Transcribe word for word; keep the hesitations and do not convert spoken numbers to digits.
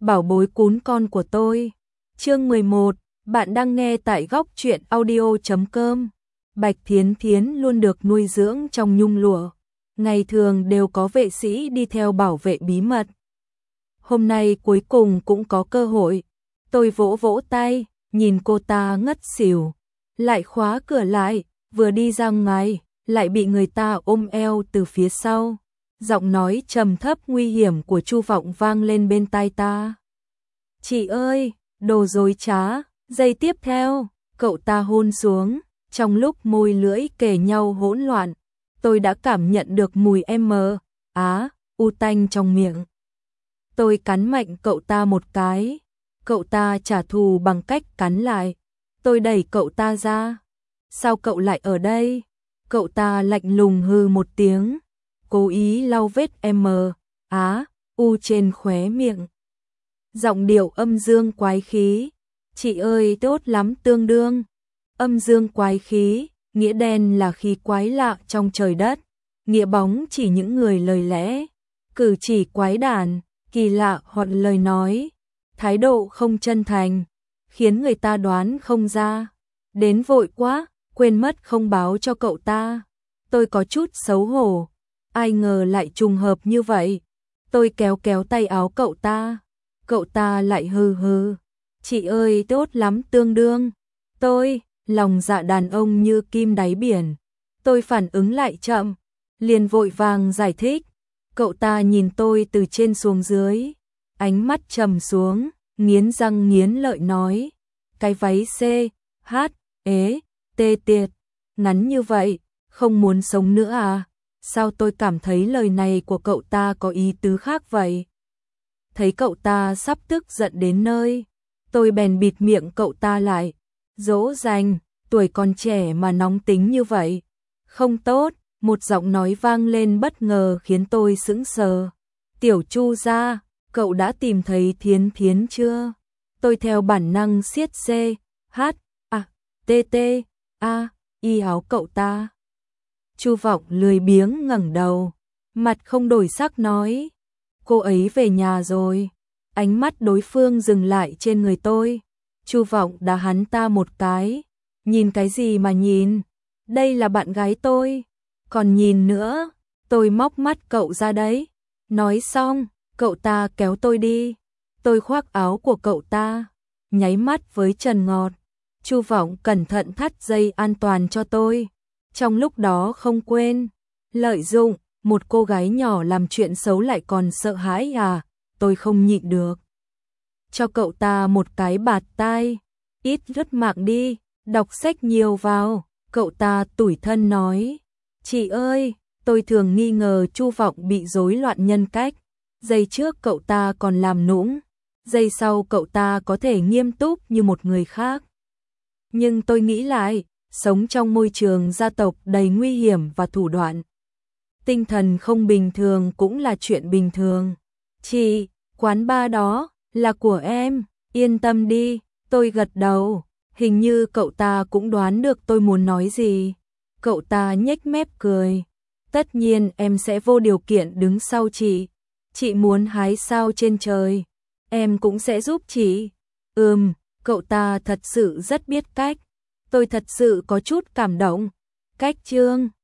bảo bối cún con của tôi. Chương mười một, bạn đang nghe tại góc truyện audio chấm com. Bạch Thiến Thiến luôn được nuôi dưỡng trong nhung lụa, ngày thường đều có vệ sĩ đi theo bảo vệ bí mật. Hôm nay cuối cùng cũng có cơ hội, tôi vỗ vỗ tay, nhìn cô ta ngất xỉu, lại khóa cửa lại, vừa đi ra ngoài, lại bị người ta ôm eo từ phía sau. Giọng nói trầm thấp nguy hiểm của Chu Vọng vang lên bên tai ta. Chị ơi, đồ dối trá. Giây tiếp theo, cậu ta hôn xuống, trong lúc môi lưỡi kề nhau hỗn loạn, tôi đã cảm nhận được mùi em á, u tanh trong miệng. Tôi cắn mạnh cậu ta một cái, cậu ta trả thù bằng cách cắn lại. Tôi đẩy cậu ta ra. Sao cậu lại ở đây? Cậu ta lạnh lùng hừ một tiếng, cố ý lau vết em á, u trên khóe miệng. Giọng điệu âm dương quái khí. Chị ơi tốt lắm tương đương. Âm dương quái khí, nghĩa đen là khí quái lạ trong trời đất, nghĩa bóng chỉ những người lời lẽ, cử chỉ quái đản, kỳ lạ hoặc lời nói, thái độ không chân thành, khiến người ta đoán không ra. Đến vội quá, quên mất không báo cho cậu ta. Tôi có chút xấu hổ, ai ngờ lại trùng hợp như vậy. Tôi kéo kéo tay áo cậu ta, cậu ta lại hừ hừ. Chị ơi tốt lắm tương đương. Tôi, lòng dạ đàn ông như kim đáy biển. Tôi phản ứng lại chậm, liền vội vàng giải thích. Cậu ta nhìn tôi từ trên xuống dưới, ánh mắt trầm xuống, nghiến răng nghiến lợi nói. Cái váy C, H, ế, tê tiệt, ngắn như vậy, không muốn sống nữa à? Sao tôi cảm thấy lời này của cậu ta có ý tứ khác vậy? Thấy cậu ta sắp tức giận đến nơi, tôi bèn bịt miệng cậu ta lại, dỗ dành, tuổi còn trẻ mà nóng tính như vậy. Không tốt, một giọng nói vang lên bất ngờ khiến tôi sững sờ. Tiểu Chu gia, cậu đã tìm thấy Thiến Thiến chưa? Tôi theo bản năng siết C, H, A, T, T, A, y áo cậu ta. Chu Vọng lười biếng ngẩng đầu, mặt không đổi sắc nói. Cô ấy về nhà rồi. Ánh mắt đối phương dừng lại trên người tôi. Chu Vọng đá hắn ta một cái. Nhìn cái gì mà nhìn? Đây là bạn gái tôi. Còn nhìn nữa, tôi móc mắt cậu ra đấy. Nói xong, cậu ta kéo tôi đi. Tôi khoác áo của cậu ta, nháy mắt với Trần Ngọt. Chu Vọng cẩn thận thắt dây an toàn cho tôi. Trong lúc đó không quên, lợi dụng một cô gái nhỏ làm chuyện xấu lại còn sợ hãi à? Tôi không nhịn được. Cho cậu ta một cái bạt tai. Ít rứt mạng đi, đọc sách nhiều vào. Cậu ta tủi thân nói. Chị ơi, tôi thường nghi ngờ Chu Vọng bị rối loạn nhân cách. Giây trước cậu ta còn làm nũng, giây sau cậu ta có thể nghiêm túc như một người khác. Nhưng tôi nghĩ lại, sống trong môi trường gia tộc đầy nguy hiểm và thủ đoạn, tinh thần không bình thường cũng là chuyện bình thường. Chị, quán bar đó là của em, yên tâm đi. Tôi gật đầu, hình như cậu ta cũng đoán được tôi muốn nói gì. Cậu ta nhếch mép cười. Tất nhiên em sẽ vô điều kiện đứng sau chị. Chị muốn hái sao trên trời, em cũng sẽ giúp chị. Ừm, cậu ta thật sự rất biết cách. Tôi thật sự có chút cảm động. Cách chương